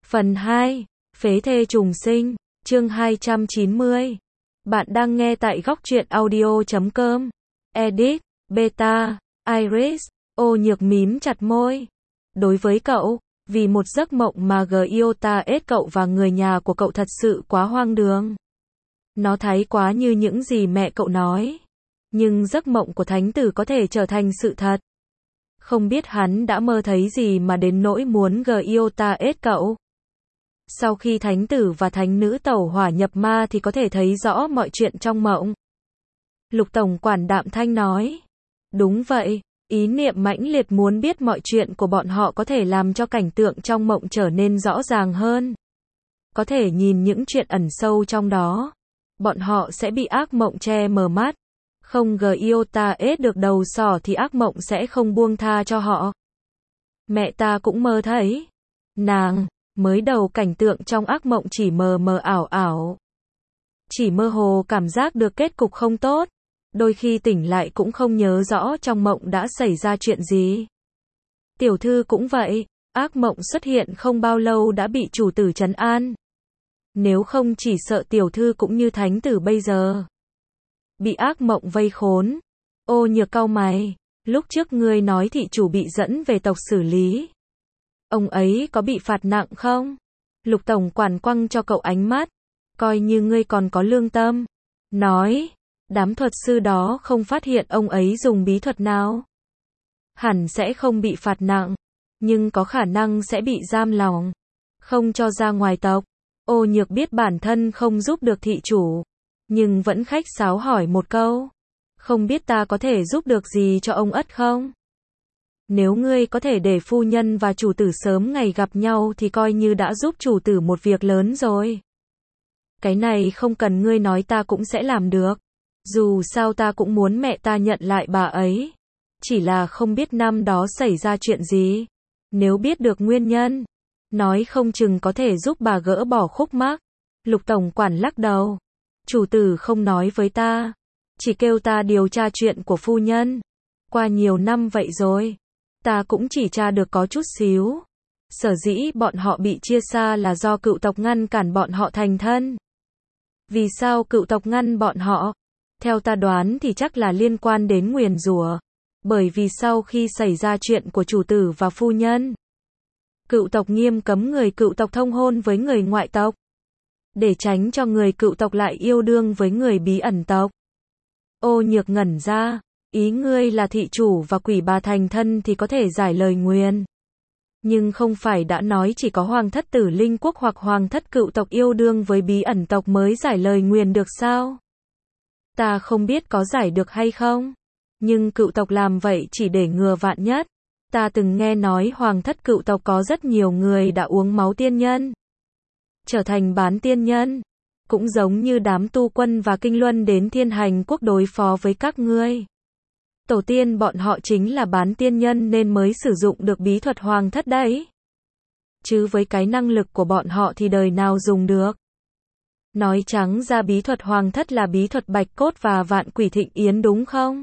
Phần 2. Phế thê trùng sinh, chương 290. Bạn đang nghe tại góc truyện audio.com. Edit, Beta, Iris, Ô Nhược mím chặt môi. Đối với cậu, vì một giấc mộng mà Giota ết cậu và người nhà của cậu thật sự quá hoang đường. Nó thái quá như những gì mẹ cậu nói. Nhưng giấc mộng của thánh tử có thể trở thành sự thật. Không biết hắn đã mơ thấy gì mà đến nỗi muốn Giota ết cậu. Sau khi thánh tử và thánh nữ tẩu hỏa nhập ma thì có thể thấy rõ mọi chuyện trong mộng. Lục tổng quản đạm thanh nói. Đúng vậy, ý niệm mãnh liệt muốn biết mọi chuyện của bọn họ có thể làm cho cảnh tượng trong mộng trở nên rõ ràng hơn. Có thể nhìn những chuyện ẩn sâu trong đó. Bọn họ sẽ bị ác mộng che mờ mắt. Không Giota ết được đầu sỏ thì ác mộng sẽ không buông tha cho họ. Mẹ ta cũng mơ thấy. Nàng, mới đầu cảnh tượng trong ác mộng chỉ mờ mờ ảo ảo. Chỉ mơ hồ cảm giác được kết cục không tốt. Đôi khi tỉnh lại cũng không nhớ rõ trong mộng đã xảy ra chuyện gì. Tiểu thư cũng vậy, ác mộng xuất hiện không bao lâu đã bị chủ tử trấn an. Nếu không chỉ sợ tiểu thư cũng như thánh tử bây giờ. Bị ác mộng vây khốn. Ô Nhược cau mày, lúc trước ngươi nói thị chủ bị dẫn về tộc xử lý. Ông ấy có bị phạt nặng không? Lục tổng quản quăng cho cậu ánh mắt. Coi như ngươi còn có lương tâm. Nói, đám thuật sư đó không phát hiện ông ấy dùng bí thuật nào. Hẳn sẽ không bị phạt nặng. Nhưng có khả năng sẽ bị giam lỏng. Không cho ra ngoài tộc. Ô Nhược biết bản thân không giúp được thị chủ. Nhưng vẫn khách sáo hỏi một câu. Không biết ta có thể giúp được gì cho ông ất không? Nếu ngươi có thể để phu nhân và chủ tử sớm ngày gặp nhau thì coi như đã giúp chủ tử một việc lớn rồi. Cái này không cần ngươi nói ta cũng sẽ làm được. Dù sao ta cũng muốn mẹ ta nhận lại bà ấy. Chỉ là không biết năm đó xảy ra chuyện gì. Nếu biết được nguyên nhân, nói không chừng có thể giúp bà gỡ bỏ khúc mắc. Lục tổng quản lắc đầu. Chủ tử không nói với ta. Chỉ kêu ta điều tra chuyện của phu nhân. Qua nhiều năm vậy rồi. Ta cũng chỉ tra được có chút xíu. Sở dĩ bọn họ bị chia xa là do cựu tộc ngăn cản bọn họ thành thân. Vì sao cựu tộc ngăn bọn họ? Theo ta đoán thì chắc là liên quan đến nguyền rủa. Bởi vì sau khi xảy ra chuyện của chủ tử và phu nhân, cựu tộc nghiêm cấm người cựu tộc thông hôn với người ngoại tộc. Để tránh cho người cựu tộc lại yêu đương với người bí ẩn tộc. Ô Nhược ngẩn ra. Ý ngươi là thị chủ và quỷ bà thành thân thì có thể giải lời nguyền. Nhưng không phải đã nói chỉ có hoàng thất tử linh quốc hoặc hoàng thất cựu tộc yêu đương với bí ẩn tộc mới giải lời nguyền được sao? Ta không biết có giải được hay không. Nhưng cựu tộc làm vậy chỉ để ngừa vạn nhất. Ta từng nghe nói hoàng thất cựu tộc có rất nhiều người đã uống máu tiên nhân. Trở thành bán tiên nhân. Cũng giống như đám tu quân và kinh luân đến thiên hành quốc đối phó với các ngươi. Tổ tiên bọn họ chính là bán tiên nhân nên mới sử dụng được bí thuật hoàng thất đấy. Chứ với cái năng lực của bọn họ thì đời nào dùng được. Nói trắng ra bí thuật hoàng thất là bí thuật bạch cốt và vạn quỷ thịnh yến đúng không?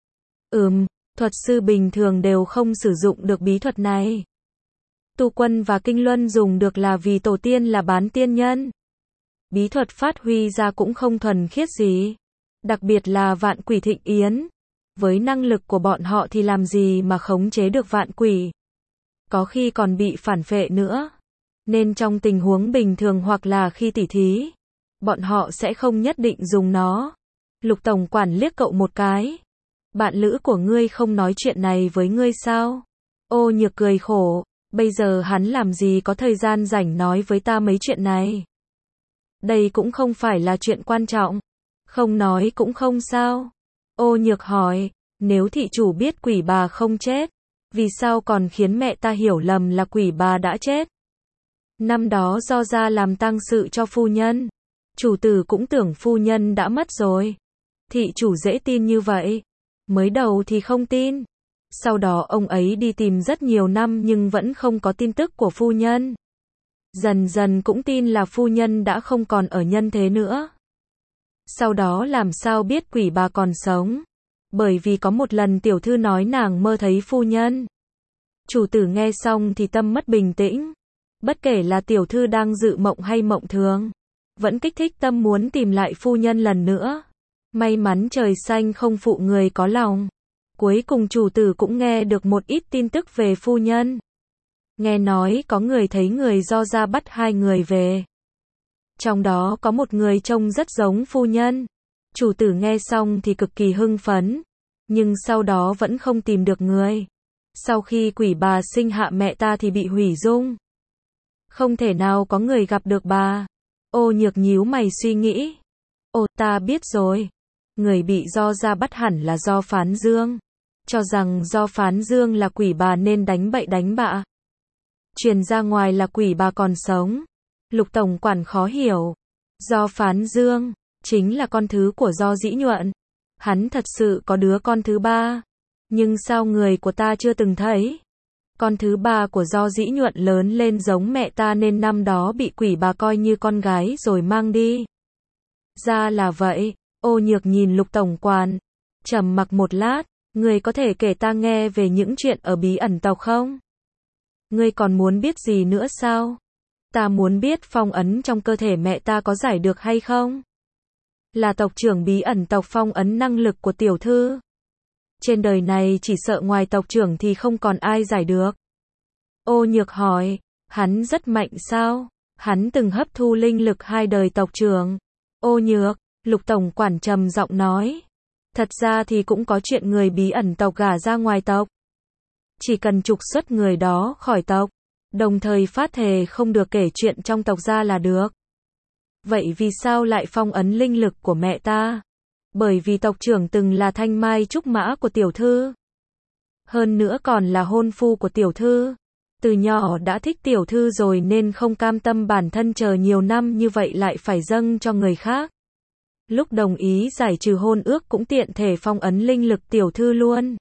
Thuật sư bình thường đều không sử dụng được bí thuật này. Tu quân và kinh luân dùng được là vì tổ tiên là bán tiên nhân. Bí thuật phát huy ra cũng không thuần khiết gì. Đặc biệt là vạn quỷ thịnh yến. Với năng lực của bọn họ thì làm gì mà khống chế được vạn quỷ. Có khi còn bị phản phệ nữa. Nên trong tình huống bình thường hoặc là khi tỉ thí, bọn họ sẽ không nhất định dùng nó. Lục tổng quản liếc cậu một cái. Bạn lữ của ngươi không nói chuyện này với ngươi sao? Ô Nhược cười khổ. Bây giờ hắn làm gì có thời gian rảnh nói với ta mấy chuyện này. Đây cũng không phải là chuyện quan trọng. Không nói cũng không sao. Ô Nhược hỏi, nếu thị chủ biết quỷ bà không chết, vì sao còn khiến mẹ ta hiểu lầm là quỷ bà đã chết? Năm đó do ra làm tang sự cho phu nhân, chủ tử cũng tưởng phu nhân đã mất rồi. Thị chủ dễ tin như vậy. Mới đầu thì không tin. Sau đó ông ấy đi tìm rất nhiều năm nhưng vẫn không có tin tức của phu nhân. Dần dần cũng tin là phu nhân đã không còn ở nhân thế nữa. Sau đó làm sao biết quỷ bà còn sống? Bởi vì có một lần tiểu thư nói nàng mơ thấy phu nhân. Chủ tử nghe xong thì tâm mất bình tĩnh. Bất kể là tiểu thư đang dự mộng hay mộng thường, vẫn kích thích tâm muốn tìm lại phu nhân lần nữa. May mắn trời xanh không phụ người có lòng. Cuối cùng chủ tử cũng nghe được một ít tin tức về phu nhân. Nghe nói có người thấy người Do ra bắt hai người về. Trong đó có một người trông rất giống phu nhân. Chủ tử nghe xong thì cực kỳ hưng phấn. Nhưng sau đó vẫn không tìm được người. Sau khi quỷ bà sinh hạ mẹ ta thì bị hủy dung. Không thể nào có người gặp được bà. Ô Nhược nhíu mày suy nghĩ. Ồ, ta biết rồi. Người bị Do ra bắt hẳn là Do Phán Dương. Cho rằng Do Phán Dương là quỷ bà nên đánh bậy đánh bạ. Truyền ra ngoài là quỷ bà còn sống. Lục tổng quản khó hiểu. Do Phán Dương chính là con thứ của Do Dĩ Nhuận. Hắn thật sự có đứa con thứ ba. Nhưng sao người của ta chưa từng thấy? Con thứ ba của Do Dĩ Nhuận lớn lên giống mẹ ta nên năm đó bị quỷ bà coi như con gái rồi mang đi. Ra là vậy. Ô Nhược nhìn Lục tổng quản, trầm mặc một lát. Người có thể kể ta nghe về những chuyện ở bí ẩn tộc không? Ngươi còn muốn biết gì nữa sao? Ta muốn biết phong ấn trong cơ thể mẹ ta có giải được hay không? Là tộc trưởng bí ẩn tộc phong ấn năng lực của tiểu thư. Trên đời này chỉ sợ ngoài tộc trưởng thì không còn ai giải được. Ô Nhược hỏi, hắn rất mạnh sao? Hắn từng hấp thu linh lực hai đời tộc trưởng. Ô Nhược, Lục tổng quản trầm giọng nói. Thật ra thì cũng có chuyện người bí ẩn tộc gả ra ngoài tộc. Chỉ cần trục xuất người đó khỏi tộc, đồng thời phát thề không được kể chuyện trong tộc ra là được. Vậy vì sao lại phong ấn linh lực của mẹ ta? Bởi vì tộc trưởng từng là thanh mai trúc mã của tiểu thư. Hơn nữa còn là hôn phu của tiểu thư. Từ nhỏ đã thích tiểu thư rồi nên không cam tâm bản thân chờ nhiều năm như vậy lại phải dâng cho người khác. Lúc đồng ý giải trừ hôn ước cũng tiện thể phong ấn linh lực tiểu thư luôn.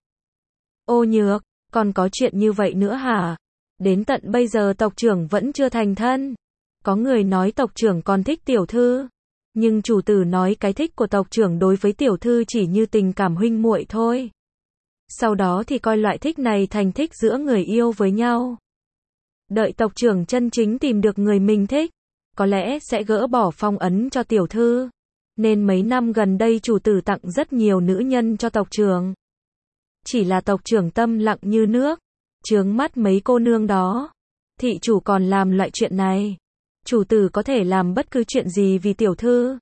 Ô Nhược, còn có chuyện như vậy nữa hả? Đến tận bây giờ tộc trưởng vẫn chưa thành thân. Có người nói tộc trưởng còn thích tiểu thư. Nhưng chủ tử nói cái thích của tộc trưởng đối với tiểu thư chỉ như tình cảm huynh muội thôi. Sau đó thì coi loại thích này thành thích giữa người yêu với nhau. Đợi tộc trưởng chân chính tìm được người mình thích, có lẽ sẽ gỡ bỏ phong ấn cho tiểu thư. Nên mấy năm gần đây chủ tử tặng rất nhiều nữ nhân cho tộc trưởng. Chỉ là tộc trưởng tâm lặng như nước, chướng mắt mấy cô nương đó. Thị chủ còn làm loại chuyện này. Chủ tử có thể làm bất cứ chuyện gì vì tiểu thư.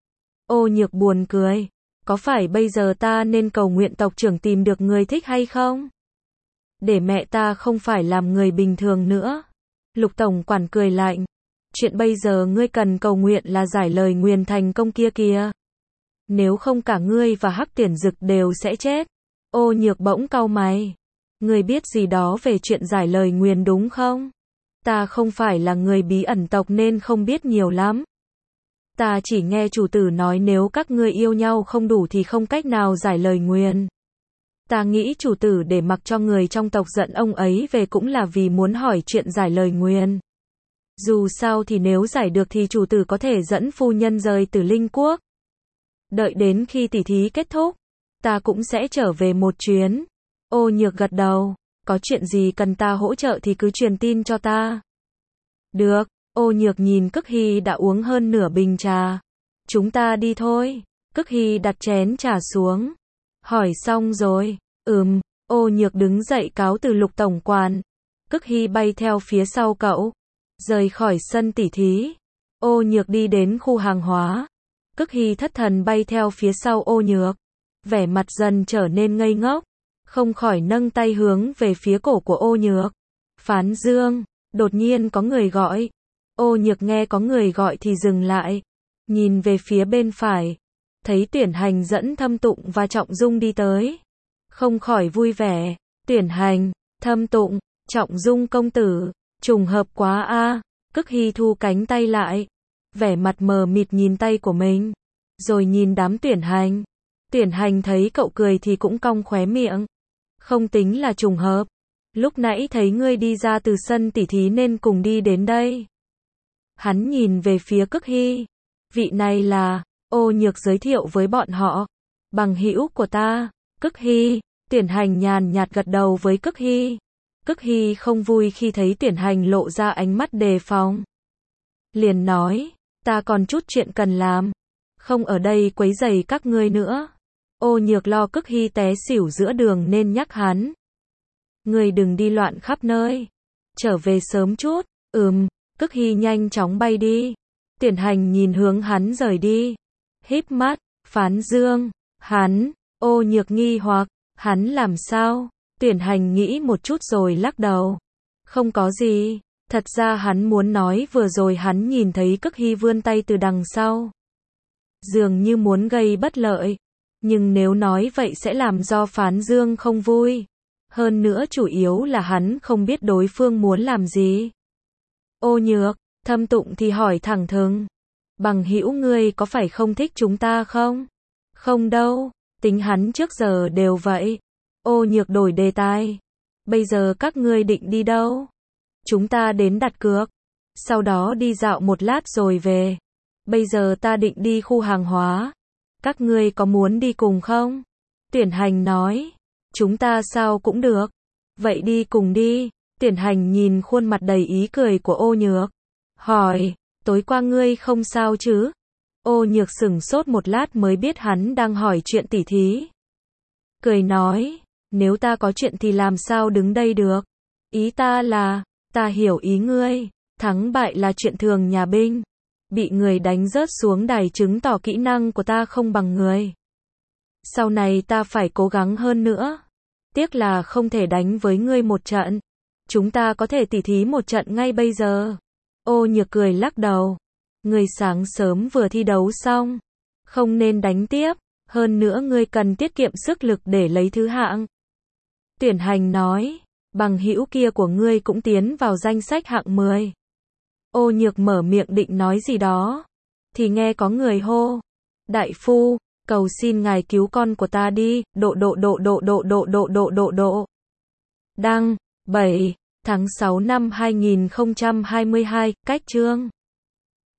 Ô Nhược buồn cười. Có phải bây giờ ta nên cầu nguyện tộc trưởng tìm được người thích hay không? Để mẹ ta không phải làm người bình thường nữa. Lục tổng quản cười lạnh. Chuyện bây giờ ngươi cần cầu nguyện là giải lời nguyền thành công kia kìa. Nếu không cả ngươi và Hắc Tiền Dực đều sẽ chết. Ô Nhược bỗng cau mày. Ngươi biết gì đó về chuyện giải lời nguyền đúng không? Ta không phải là người bí ẩn tộc nên không biết nhiều lắm. Ta chỉ nghe chủ tử nói nếu các ngươi yêu nhau không đủ thì không cách nào giải lời nguyền. Ta nghĩ chủ tử để mặc cho người trong tộc giận ông ấy về cũng là vì muốn hỏi chuyện giải lời nguyền. Dù sao thì nếu giải được thì chủ tử có thể dẫn phu nhân rời Tử Linh Quốc. Đợi đến khi tỉ thí kết thúc, ta cũng sẽ trở về một chuyến. Ô Nhược gật đầu. Có chuyện gì cần ta hỗ trợ thì cứ truyền tin cho ta. Được. Ô Nhược nhìn Cức Hy đã uống hơn nửa bình trà. Chúng ta đi thôi. Cức Hy đặt chén trà xuống. Hỏi xong rồi. Ô Nhược đứng dậy cáo từ Lục tổng quản. Cức Hy bay theo phía sau cậu. Rời khỏi sân tỉ thí. Ô Nhược đi đến khu hàng hóa. Cức Hy thất thần bay theo phía sau Ô Nhược. Vẻ mặt dần trở nên ngây ngốc. Không khỏi nâng tay hướng về phía cổ của Ô Nhược. Phán Dương. Đột nhiên có người gọi. Ô Nhược nghe có người gọi thì dừng lại. Nhìn về phía bên phải. Thấy Tuyển Hành dẫn Thâm Tụng và Trọng Dung đi tới. Không khỏi vui vẻ. Tuyển Hành, Thâm Tụng, Trọng Dung công tử. Trùng hợp quá a. Cức Hy thu cánh tay lại. Vẻ mặt mờ mịt nhìn tay của mình. Rồi nhìn đám Tuyển Hành. Tuyển Hành thấy cậu cười thì cũng cong khóe miệng. Không tính là trùng hợp. Lúc nãy thấy ngươi đi ra từ sân tỉ thí nên cùng đi đến đây. Hắn nhìn về phía Cức Hy. Vị này là, Ô Nhược giới thiệu với bọn họ. Bằng hữu của ta, Cức Hy. Tuyển Hành nhàn nhạt gật đầu với Cức Hy. Cức Hy không vui khi thấy Tuyển Hành lộ ra ánh mắt đề phòng. Liền nói, ta còn chút chuyện cần làm, không ở đây quấy rầy các ngươi nữa. Ô Nhược lo Cức Hy té xỉu giữa đường nên nhắc hắn. Ngươi đừng đi loạn khắp nơi, trở về sớm chút. Cức Hy nhanh chóng bay đi. Tuyển Hành nhìn hướng hắn rời đi, híp mắt, Phán Dương, hắn. Ô Nhược nghi hoặc, hắn làm sao? Tuyển Hành nghĩ một chút rồi lắc đầu. Không có gì, thật ra hắn muốn nói vừa rồi hắn nhìn thấy Cức Hy vươn tay từ đằng sau, dường như muốn gây bất lợi, nhưng nếu nói vậy sẽ làm do Phán Dương không vui. Hơn nữa chủ yếu là hắn không biết đối phương muốn làm gì. Ô Nhược, Thâm Tụng thì hỏi thẳng thừng. Bằng hữu ngươi có phải không thích chúng ta không? Không đâu, tính hắn trước giờ đều vậy. Ô Nhược đổi đề tài. Bây giờ các ngươi định đi đâu? Chúng ta đến đặt cược, sau đó đi dạo một lát rồi về. Bây giờ ta định đi khu hàng hóa. Các ngươi có muốn đi cùng không? Tuyển Hành nói. Chúng ta sao cũng được. Vậy đi cùng đi. Tuyển Hành nhìn khuôn mặt đầy ý cười của Ô Nhược, hỏi, tối qua ngươi không sao chứ? Ô Nhược sửng sốt một lát mới biết hắn đang hỏi chuyện tỉ thí. Cười nói, nếu ta có chuyện thì làm sao đứng đây được? Ý ta là, ta hiểu ý ngươi, thắng bại là chuyện thường nhà binh. Bị người đánh rớt xuống đài chứng tỏ kỹ năng của ta không bằng người. Sau này ta phải cố gắng hơn nữa. Tiếc là không thể đánh với ngươi một trận. Chúng ta có thể tỉ thí một trận ngay bây giờ. Ô Nhược cười lắc đầu. Ngươi sáng sớm vừa thi đấu xong, không nên đánh tiếp. Hơn nữa ngươi cần tiết kiệm sức lực để lấy thứ hạng. Tuyển Hành nói, bằng hữu kia của ngươi cũng tiến vào danh sách hạng 10. Ô Nhược mở miệng định nói gì đó, thì nghe có người hô, đại phu, cầu xin ngài cứu con của ta đi. Đăng 7 tháng 6 năm 2022, cách chương